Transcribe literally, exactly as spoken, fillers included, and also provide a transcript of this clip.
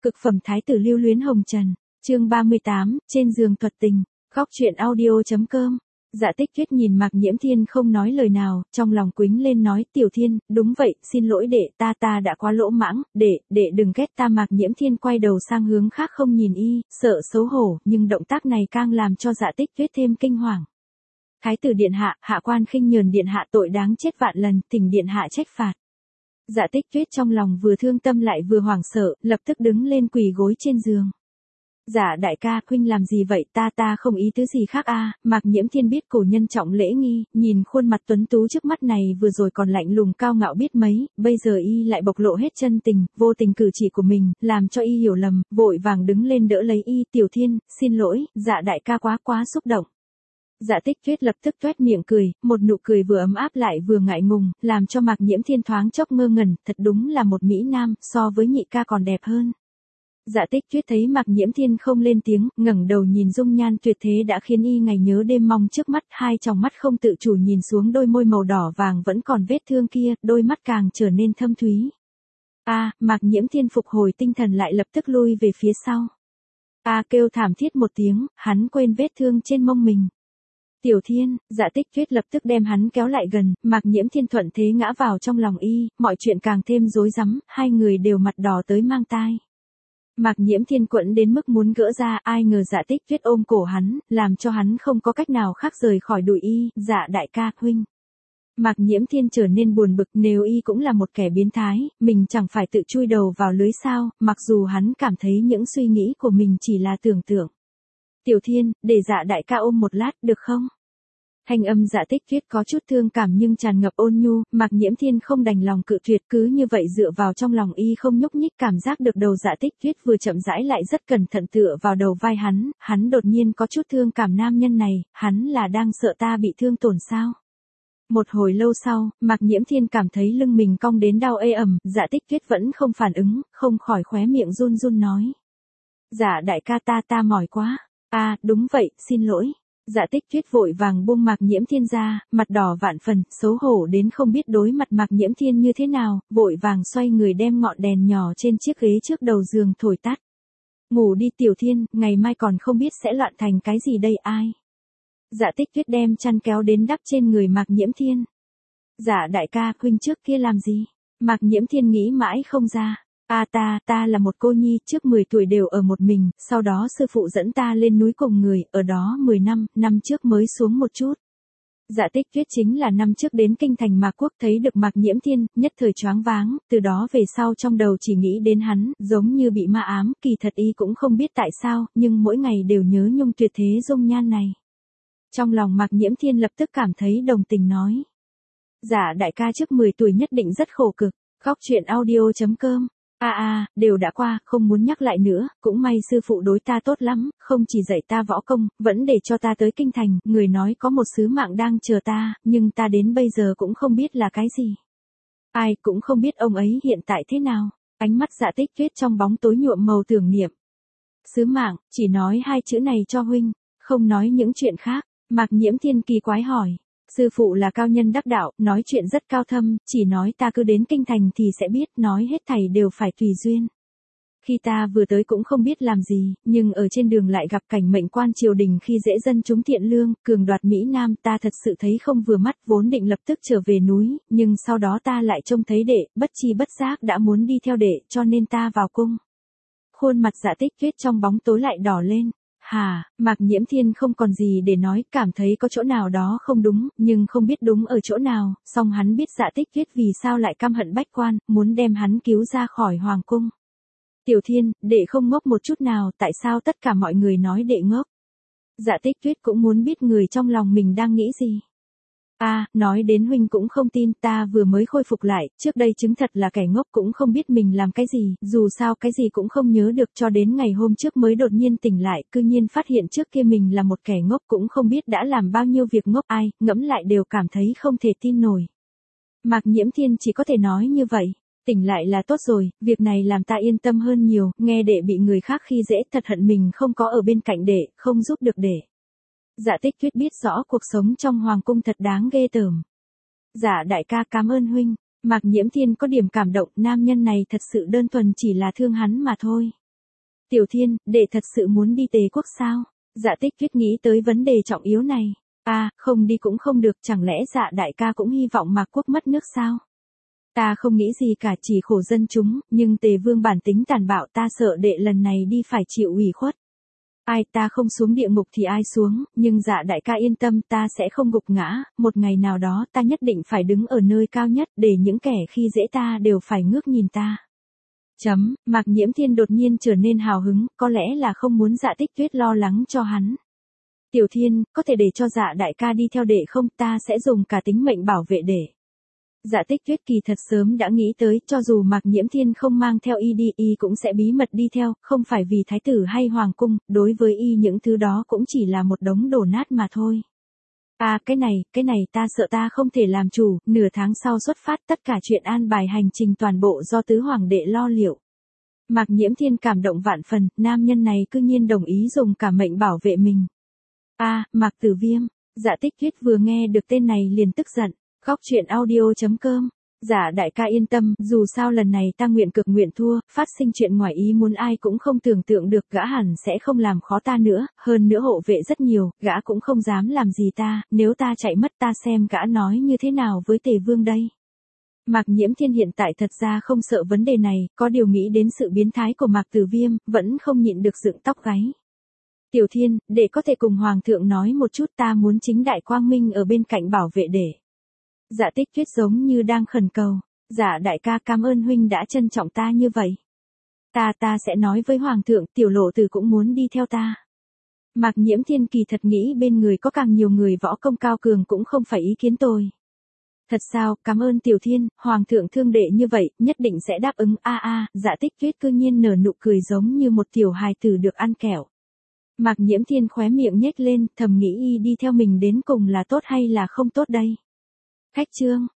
Cực phẩm thái tử lưu luyến hồng trần, chương ba mươi tám, trên giường thuật tình, khóc chuyện audio.com. Dạ Tích Tuyết nhìn Mạc Nhiễm Thiên không nói lời nào, trong lòng quýnh lên nói, Tiểu Thiên, đúng vậy, xin lỗi đệ, ta ta đã quá lỗ mãng, đệ, đệ đừng ghét ta. Mạc Nhiễm Thiên quay đầu sang hướng khác không nhìn y, sợ xấu hổ, nhưng động tác này càng làm cho Dạ Tích Tuyết thêm kinh hoàng. Thái tử điện hạ, hạ quan khinh nhờn điện hạ tội đáng chết vạn lần, thỉnh điện hạ trách phạt. Dạ Tích Tuyết trong lòng vừa thương tâm lại vừa hoảng sợ, lập tức đứng lên quỳ gối trên giường. Dạ đại ca, huynh làm gì vậy, ta ta không ý tứ gì khác a. À. Mạc Nhiễm Thiên biết cổ nhân trọng lễ nghi, nhìn khuôn mặt tuấn tú trước mắt này vừa rồi còn lạnh lùng cao ngạo biết mấy, bây giờ y lại bộc lộ hết chân tình, vô tình cử chỉ của mình, làm cho y hiểu lầm, vội vàng đứng lên đỡ lấy y. Tiểu Thiên, xin lỗi, dạ đại ca quá quá xúc động. Dạ Tích Tuyết lập tức toét miệng cười, một nụ cười vừa ấm áp lại vừa ngại ngùng, làm cho Mạc Nhiễm Thiên thoáng chốc ngơ ngẩn, thật đúng là một mỹ nam, so với nhị ca còn đẹp hơn. Dạ Tích Tuyết thấy Mạc Nhiễm Thiên không lên tiếng, ngẩng đầu nhìn dung nhan tuyệt thế đã khiến y ngày nhớ đêm mong trước mắt, hai tròng mắt không tự chủ nhìn xuống đôi môi màu đỏ vàng vẫn còn vết thương kia, đôi mắt càng trở nên thâm thúy. A, à, Mạc Nhiễm Thiên phục hồi tinh thần lại lập tức lui về phía sau. A à, kêu thảm thiết một tiếng, hắn quên vết thương trên mông mình. Tiểu Thiên, Dạ Tích Tuyết lập tức đem hắn kéo lại gần, Mạc Nhiễm Thiên thuận thế ngã vào trong lòng y, mọi chuyện càng thêm rối rắm, hai người đều mặt đỏ tới mang tai. Mạc Nhiễm Thiên quẫn đến mức muốn gỡ ra, ai ngờ Dạ Tích Tuyết ôm cổ hắn, làm cho hắn không có cách nào khác rời khỏi đùi y. Dạ đại ca, huynh. Mạc Nhiễm Thiên trở nên buồn bực, nếu y cũng là một kẻ biến thái, mình chẳng phải tự chui đầu vào lưới sao, mặc dù hắn cảm thấy những suy nghĩ của mình chỉ là tưởng tượng. Tiểu Thiên, để Dạ đại ca ôm một lát, được không? Thanh âm Dạ Tích Tuyết có chút thương cảm nhưng tràn ngập ôn nhu, Mạc Nhiễm Thiên không đành lòng cự tuyệt, cứ như vậy dựa vào trong lòng y không nhúc nhích, cảm giác được đầu Dạ Tích Tuyết vừa chậm rãi lại rất cẩn thận tựa vào đầu vai hắn, hắn đột nhiên có chút thương cảm nam nhân này, hắn là đang sợ ta bị thương tổn sao? Một hồi lâu sau, Mạc Nhiễm Thiên cảm thấy lưng mình cong đến đau ê ẩm, Dạ Tích Tuyết vẫn không phản ứng, không khỏi khóe miệng run run nói. Dạ đại ca ta ta mỏi quá. À, đúng vậy, xin lỗi. Dạ Tích Tuyết vội vàng buông Mạc Nhiễm Thiên ra, mặt đỏ vạn phần, xấu hổ đến không biết đối mặt Mạc Nhiễm Thiên như thế nào, vội vàng xoay người đem ngọn đèn nhỏ trên chiếc ghế trước đầu giường thổi tắt. Ngủ đi Tiểu Thiên, ngày mai còn không biết sẽ loạn thành cái gì đây ai. Dạ Tích Tuyết đem chăn kéo đến đắp trên người Mạc Nhiễm Thiên. Dạ đại ca, huynh trước kia làm gì? Mạc Nhiễm Thiên nghĩ mãi không ra. À ta, ta là một cô nhi, trước mười tuổi đều ở một mình, sau đó sư phụ dẫn ta lên núi cùng người, ở đó mười năm, năm trước mới xuống một chút. Dạ Tích Tuyết chính là năm trước đến kinh thành Mạc Quốc thấy được Mạc Nhiễm Thiên, nhất thời choáng váng, từ đó về sau trong đầu chỉ nghĩ đến hắn, giống như bị ma ám, kỳ thật y cũng không biết tại sao, nhưng mỗi ngày đều nhớ nhung tuyệt thế dung nhan này. Trong lòng Mạc Nhiễm Thiên lập tức cảm thấy đồng tình nói. Dạ đại ca trước mười tuổi nhất định rất khổ cực, khóc chuyện audio.com. À à, đều đã qua, không muốn nhắc lại nữa, cũng may sư phụ đối ta tốt lắm, không chỉ dạy ta võ công, vẫn để cho ta tới kinh thành, người nói có một sứ mạng đang chờ ta, nhưng ta đến bây giờ cũng không biết là cái gì. Ai cũng không biết ông ấy hiện tại thế nào, ánh mắt Dạ Tích Tuyết trong bóng tối nhuộm màu tưởng niệm. Sứ mạng, chỉ nói hai chữ này cho huynh, không nói những chuyện khác. Mạc Nhiễm Thiên kỳ quái hỏi. Sư phụ là cao nhân đắc đạo, nói chuyện rất cao thâm, chỉ nói ta cứ đến kinh thành thì sẽ biết, nói hết thảy đều phải tùy duyên. Khi ta vừa tới cũng không biết làm gì, nhưng ở trên đường lại gặp cảnh mệnh quan triều đình khi dễ dân chúng thiện lương, cường đoạt Mỹ Nam, ta thật sự thấy không vừa mắt, vốn định lập tức trở về núi, nhưng sau đó ta lại trông thấy đệ, bất chi bất giác đã muốn đi theo đệ, cho nên ta vào cung. Khuôn mặt Dạ Tích Tuyết trong bóng tối lại đỏ lên. Hà, Mạc Nhiễm Thiên không còn gì để nói, cảm thấy có chỗ nào đó không đúng, nhưng không biết đúng ở chỗ nào, song hắn biết Dạ Tích Tuyết vì sao lại căm hận bách quan, muốn đem hắn cứu ra khỏi hoàng cung. Tiểu Thiên, đệ không ngốc một chút nào, tại sao tất cả mọi người nói đệ ngốc? Dạ Tích Tuyết cũng muốn biết người trong lòng mình đang nghĩ gì. À, nói đến huynh cũng không tin, ta vừa mới khôi phục lại, trước đây chứng thật là kẻ ngốc cũng không biết mình làm cái gì, dù sao cái gì cũng không nhớ được cho đến ngày hôm trước mới đột nhiên tỉnh lại, cư nhiên phát hiện trước kia mình là một kẻ ngốc cũng không biết đã làm bao nhiêu việc ngốc ai, ngẫm lại đều cảm thấy không thể tin nổi. Mạc Nhiễm Thiên chỉ có thể nói như vậy, tỉnh lại là tốt rồi, việc này làm ta yên tâm hơn nhiều, nghe đệ bị người khác khi dễ thật hận mình không có ở bên cạnh đệ, không giúp được đệ. Dạ Tích Tuyết biết rõ cuộc sống trong hoàng cung thật đáng ghê tởm. Dạ đại ca cảm ơn huynh. Mạc Nhiễm Thiên có điểm cảm động, nam nhân này thật sự đơn thuần chỉ là thương hắn mà thôi. Tiểu Thiên, đệ thật sự muốn đi Tề quốc sao? Dạ Tích Tuyết nghĩ tới vấn đề trọng yếu này. À, không đi cũng không được, chẳng lẽ dạ đại ca cũng hy vọng Mạc quốc mất nước sao? Ta không nghĩ gì cả, chỉ khổ dân chúng, nhưng Tề vương bản tính tàn bạo, ta sợ đệ lần này đi phải chịu ủy khuất. Ai, ta không xuống địa ngục thì ai xuống, nhưng dạ đại ca yên tâm, ta sẽ không gục ngã, một ngày nào đó ta nhất định phải đứng ở nơi cao nhất, để những kẻ khi dễ ta đều phải ngước nhìn ta. Chấm, Mạc Nhiễm Thiên đột nhiên trở nên hào hứng, có lẽ là không muốn Dạ Tích Tuyết lo lắng cho hắn. Tiểu Thiên, có thể để cho dạ đại ca đi theo đệ không, ta sẽ dùng cả tính mệnh bảo vệ đệ. Dạ Tích Tuyết kỳ thật sớm đã nghĩ tới, cho dù Mạc Nhiễm Thiên không mang theo y đi, y cũng sẽ bí mật đi theo, không phải vì thái tử hay hoàng cung, đối với y những thứ đó cũng chỉ là một đống đổ nát mà thôi. À, cái này, cái này ta sợ ta không thể làm chủ, nửa tháng sau xuất phát, tất cả chuyện an bài hành trình toàn bộ do tứ hoàng đệ lo liệu. Mạc Nhiễm Thiên cảm động vạn phần, nam nhân này cư nhiên đồng ý dùng cả mệnh bảo vệ mình. À, Mạc Tử Viêm, Dạ Tích Tuyết vừa nghe được tên này liền tức giận. Khóc chuyện audio chấm com. Dạ đại ca yên tâm, dù sao lần này ta nguyện cực nguyện thua, phát sinh chuyện ngoài ý muốn ai cũng không tưởng tượng được, gã hẳn sẽ không làm khó ta nữa, hơn nữa hộ vệ rất nhiều, gã cũng không dám làm gì ta, nếu ta chạy mất ta xem gã nói như thế nào với Tề vương đây. Mạc Nhiễm Thiên hiện tại thật ra không sợ vấn đề này, có điều nghĩ đến sự biến thái của Mạc Tử Viêm, vẫn không nhịn được dựng tóc gáy. Tiểu Thiên, để có thể cùng Hoàng thượng nói một chút, ta muốn chính đại quang minh ở bên cạnh bảo vệ để. Dạ Tích Tuyết giống như đang khẩn cầu. Dạ đại ca, cảm ơn huynh đã trân trọng ta như vậy. Ta ta sẽ nói với Hoàng thượng, tiểu lộ tử cũng muốn đi theo ta. Mạc Nhiễm Thiên kỳ thật nghĩ bên người có càng nhiều người võ công cao cường cũng không phải ý kiến tôi. Thật sao, cảm ơn Tiểu Thiên, Hoàng thượng thương đệ như vậy, nhất định sẽ đáp ứng. A a, Dạ Tích Tuyết cư nhiên nở nụ cười giống như một tiểu hài tử được ăn kẹo. Mạc Nhiễm Thiên khóe miệng nhếch lên, thầm nghĩ y đi theo mình đến cùng là tốt hay là không tốt đây. Khách chương